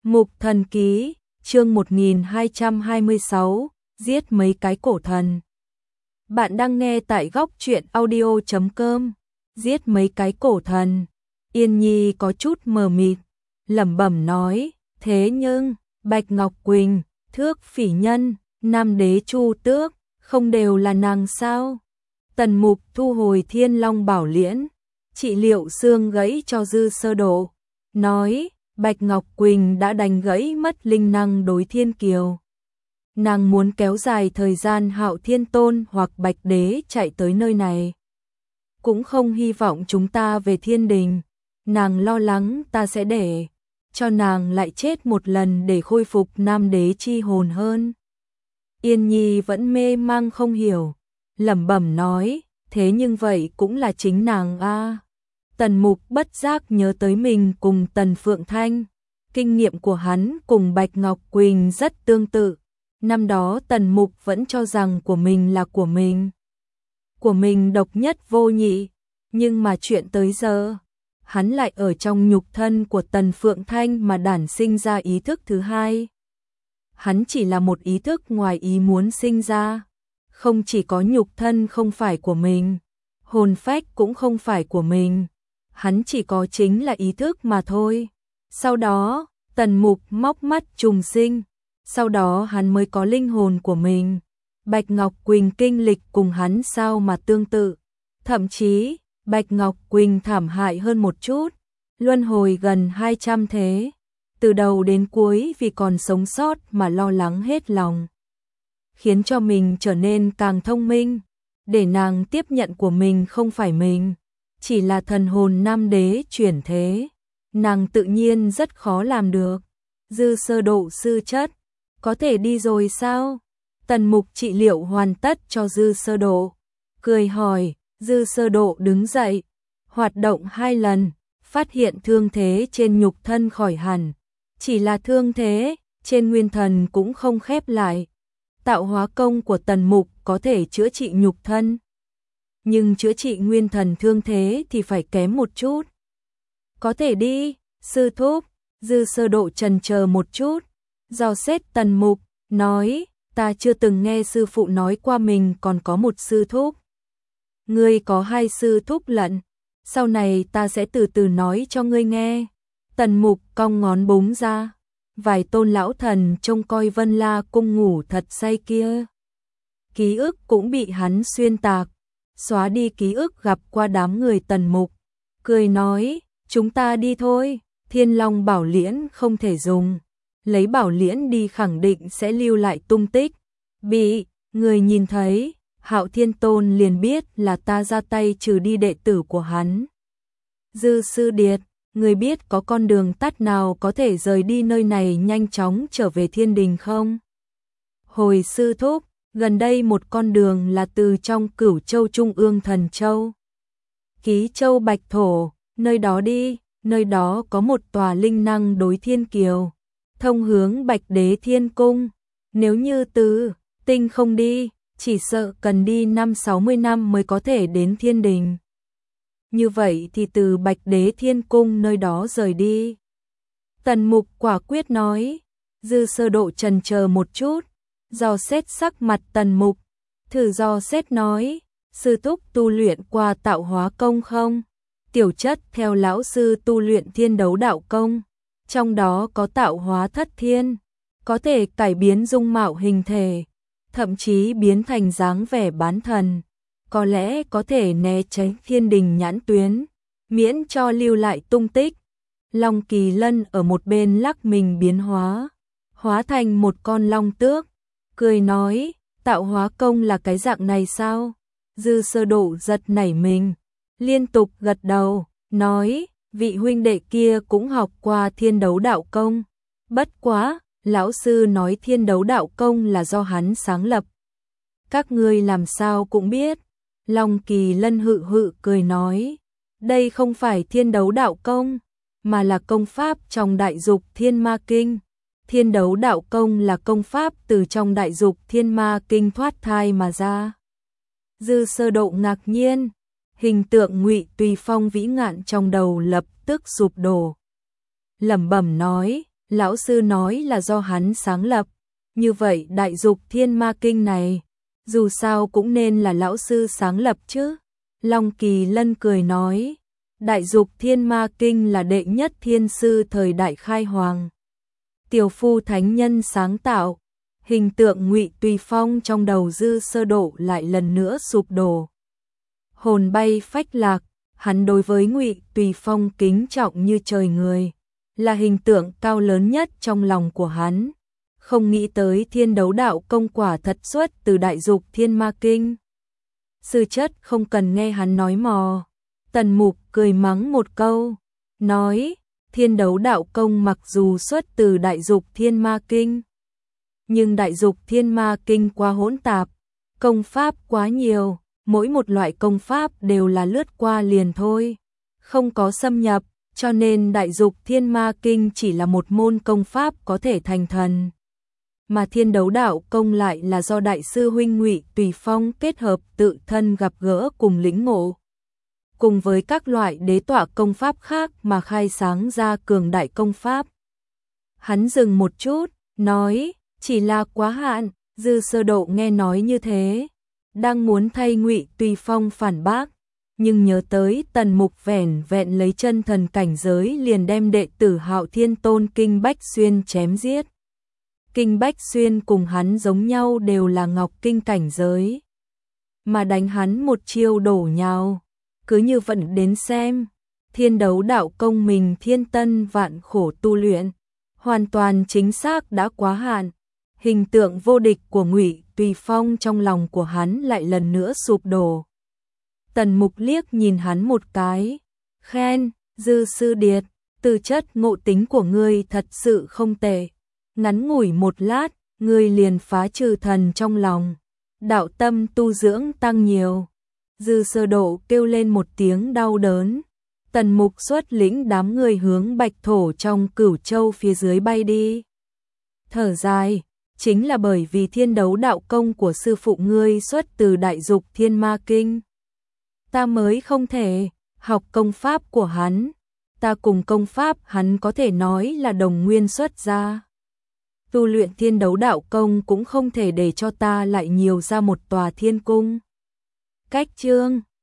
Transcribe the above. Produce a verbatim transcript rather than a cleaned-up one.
Mục Thần Ký, chương một nghìn hai trăm hai mươi sáu, giết mấy cái cổ thần. Bạn đang nghe tại góc truyện audio chấm com. Giết mấy cái cổ thần. Yên Nhi có chút mờ mịt, lẩm bẩm nói, thế nhưng, Bạch Ngọc Quỳnh, Thước Phỉ Nhân, Nam Đế Chu Tước, không đều là nàng sao? Tần Mục thu hồi Thiên Long Bảo Liễn, trị liệu xương gãy cho Dư Sơ Độ, nói, Bạch Ngọc Quỳnh đã đánh gãy mất linh năng đối thiên kiều. Nàng muốn kéo dài thời gian Hạo Thiên Tôn hoặc Bạch Đế chạy tới nơi này. Cũng không hy vọng chúng ta về thiên đình. Nàng lo lắng ta sẽ để cho nàng lại chết một lần để khôi phục Nam Đế chi hồn hơn. Yên Nhi vẫn mê mang không hiểu, lẩm bẩm nói, thế nhưng vậy cũng là chính nàng a. Tần Mục bất giác nhớ tới mình cùng Tần Phượng Thanh, kinh nghiệm của hắn cùng Bạch Ngọc Quỳnh rất tương tự. Năm đó Tần Mục vẫn cho rằng của mình là của mình, của mình độc nhất vô nhị, nhưng mà chuyện tới giờ, hắn lại ở trong nhục thân của Tần Phượng Thanh mà đản sinh ra ý thức thứ hai. Hắn chỉ là một ý thức ngoài ý muốn sinh ra, không chỉ có nhục thân không phải của mình, hồn phách cũng không phải của mình. Hắn chỉ có chính là ý thức mà thôi. Sau đó, Tần Mục móc mắt trùng sinh, sau đó hắn mới có linh hồn của mình. Bạch Ngọc Quỳnh kinh lịch cùng hắn sao mà tương tự. Thậm chí, Bạch Ngọc Quỳnh thảm hại hơn một chút, luân hồi gần hai trăm thế. Từ đầu đến cuối vì còn sống sót mà lo lắng hết lòng, khiến cho mình trở nên càng thông minh, để nàng tiếp nhận của mình không phải mình, chỉ là thần hồn Nam Đế chuyển thế. Nàng tự nhiên rất khó làm được. Dư Sơ Độ sư chất, có thể đi rồi sao? Tần Mục trị liệu hoàn tất cho Dư Sơ Độ, cười hỏi. Dư Sơ Độ đứng dậy, hoạt động hai lần, phát hiện thương thế trên nhục thân khỏi hẳn. Chỉ là thương thế, trên nguyên thần cũng không khép lại. Tạo hóa công của Tần Mục có thể chữa trị nhục thân, nhưng chữa trị nguyên thần thương thế thì phải kém một chút. Có thể đi, sư thúc. Dư Sơ Độ chần chờ một chút, dò xét Tần Mục, nói, ta chưa từng nghe sư phụ nói qua mình còn có một sư thúc. Ngươi có hai sư thúc lận, sau này ta sẽ từ từ nói cho ngươi nghe. Tần Mục cong ngón búng ra, vài tôn lão thần trông coi Vân La cung ngủ thật say kia. Ký ức cũng bị hắn xuyên tạc, xóa đi ký ức gặp qua đám người Tần Mục, cười nói, chúng ta đi thôi. Thiên Long Bảo Liễn không thể dùng, lấy Bảo Liễn đi khẳng định sẽ lưu lại tung tích, bị người nhìn thấy, Hạo Thiên Tôn liền biết là ta ra tay trừ đi đệ tử của hắn. Dư Sư Điệt, người biết có con đường tắt nào có thể rời đi nơi này nhanh chóng trở về thiên đình không? Hồi sư thúc, gần đây một con đường là từ trong Cửu Châu Trung ương Thần Châu, Ký Châu Bạch Thổ, nơi đó đi. Nơi đó có một tòa linh năng đối thiên kiều, thông hướng Bạch Đế Thiên Cung. Nếu như từ tinh không đi, chỉ sợ cần đi năm sáu mươi năm mới có thể đến thiên đình. Như vậy thì từ Bạch Đế Thiên Cung nơi đó rời đi. Tần Mục quả quyết nói. Dư Sơ Độ chần chờ một chút, dò xét sắc mặt Tần Mục, thử dò xét nói, sư thúc tu luyện qua tạo hóa công không? Tiểu chất theo lão sư tu luyện thiên đấu đạo công, trong đó có tạo hóa thất thiên, có thể cải biến dung mạo hình thể, thậm chí biến thành dáng vẻ bán thần, có lẽ có thể né tránh thiên đình nhãn tuyến, miễn cho lưu lại tung tích. Long Kỳ Lân ở một bên lắc mình biến hóa, hóa thành một con long tước, cười nói, tạo hóa công là cái dạng này sao? Dư Sơ Độ giật nảy mình, liên tục gật đầu, nói, vị huynh đệ kia cũng học qua thiên đấu đạo công. Bất quá, lão sư nói thiên đấu đạo công là do hắn sáng lập. Các ngươi làm sao cũng biết. Long Kỳ Lân hự hự cười nói, đây không phải thiên đấu đạo công, mà là công pháp trong đại dục thiên ma kinh. Thiên đấu đạo công là công pháp từ trong đại dục thiên ma kinh thoát thai mà ra. Dư Sơ Độ ngạc nhiên, hình tượng Ngụy Tùy Phong vĩ ngạn trong đầu lập tức sụp đổ. Lẩm bẩm nói, lão sư nói là do hắn sáng lập, như vậy Đại Dục Thiên Ma Kinh này, dù sao cũng nên là lão sư sáng lập chứ. Long Kỳ Lân cười nói, Đại Dục Thiên Ma Kinh là đệ nhất thiên sư thời đại khai hoàng. Tiểu phu thánh nhân sáng tạo, hình tượng Ngụy Tùy Phong trong đầu Dư Sơ Độ lại lần nữa sụp đổ. Hồn bay phách lạc, hắn đối với Ngụy Tùy Phong kính trọng như trời người, là hình tượng cao lớn nhất trong lòng của hắn. Không nghĩ tới Thiên Đấu Đạo Công quả thật xuất từ Đại Dục Thiên Ma Kinh. Sư chất không cần nghe hắn nói mò. Tần Mục cười mắng một câu, nói, Thiên Đấu Đạo Công mặc dù xuất từ Đại Dục Thiên Ma Kinh, nhưng Đại Dục Thiên Ma Kinh quá hỗn tạp, công pháp quá nhiều, mỗi một loại công pháp đều là lướt qua liền thôi, không có xâm nhập, cho nên Đại Dục Thiên Ma Kinh chỉ là một môn công pháp có thể thành thần. Mà Thiên Đấu Đạo Công lại là do đại sư huynh Ngụy Tùy Phong kết hợp tự thân gặp gỡ cùng lĩnh ngộ, cùng với các loại đế tọa công pháp khác mà khai sáng ra cường đại công pháp. Hắn dừng một chút, nói, chỉ là quá hạn. Dư Sơ Độ nghe nói như thế, đang muốn thay Ngụy Tùy Phong phản bác, nhưng nhớ tới Tần Mục vẻn vẹn lấy chân thần cảnh giới liền đem đệ tử Hạo Thiên Tôn Kinh Bách Xuyên chém giết. Kinh Bách Xuyên cùng hắn giống nhau đều là Ngọc Kinh cảnh giới, mà đánh hắn một chiêu đổ nhào. Cứ như vậy đến xem, Thiên Đấu Đạo Công mình thiên tân vạn khổ tu luyện, hoàn toàn chính xác đã quá hạn. Hình tượng vô địch của Ngụy Tùy Phong trong lòng của hắn lại lần nữa sụp đổ. Tần Mục liếc nhìn hắn một cái, khen, Dư sư điệt, tư chất ngộ tính của ngươi thật sự không tệ. Ngắn ngủi một lát, ngươi liền phá trừ thần trong lòng, đạo tâm tu dưỡng tăng nhiều. Dư Sơ Độ kêu lên một tiếng đau đớn. Tần Mục xuất lĩnh đám người hướng Bạch Thổ trong Cửu Châu phía dưới bay đi. Thở dài, chính là bởi vì Thiên Đấu Đạo Công của sư phụ ngươi xuất từ Đại Dục Thiên Ma Kinh, ta mới không thể học công pháp của hắn. Ta cùng công pháp hắn có thể nói là đồng nguyên xuất ra. Tu luyện Thiên Đấu Đạo Công cũng không thể để cho ta lại nhiều ra một tòa thiên cung. Cách chương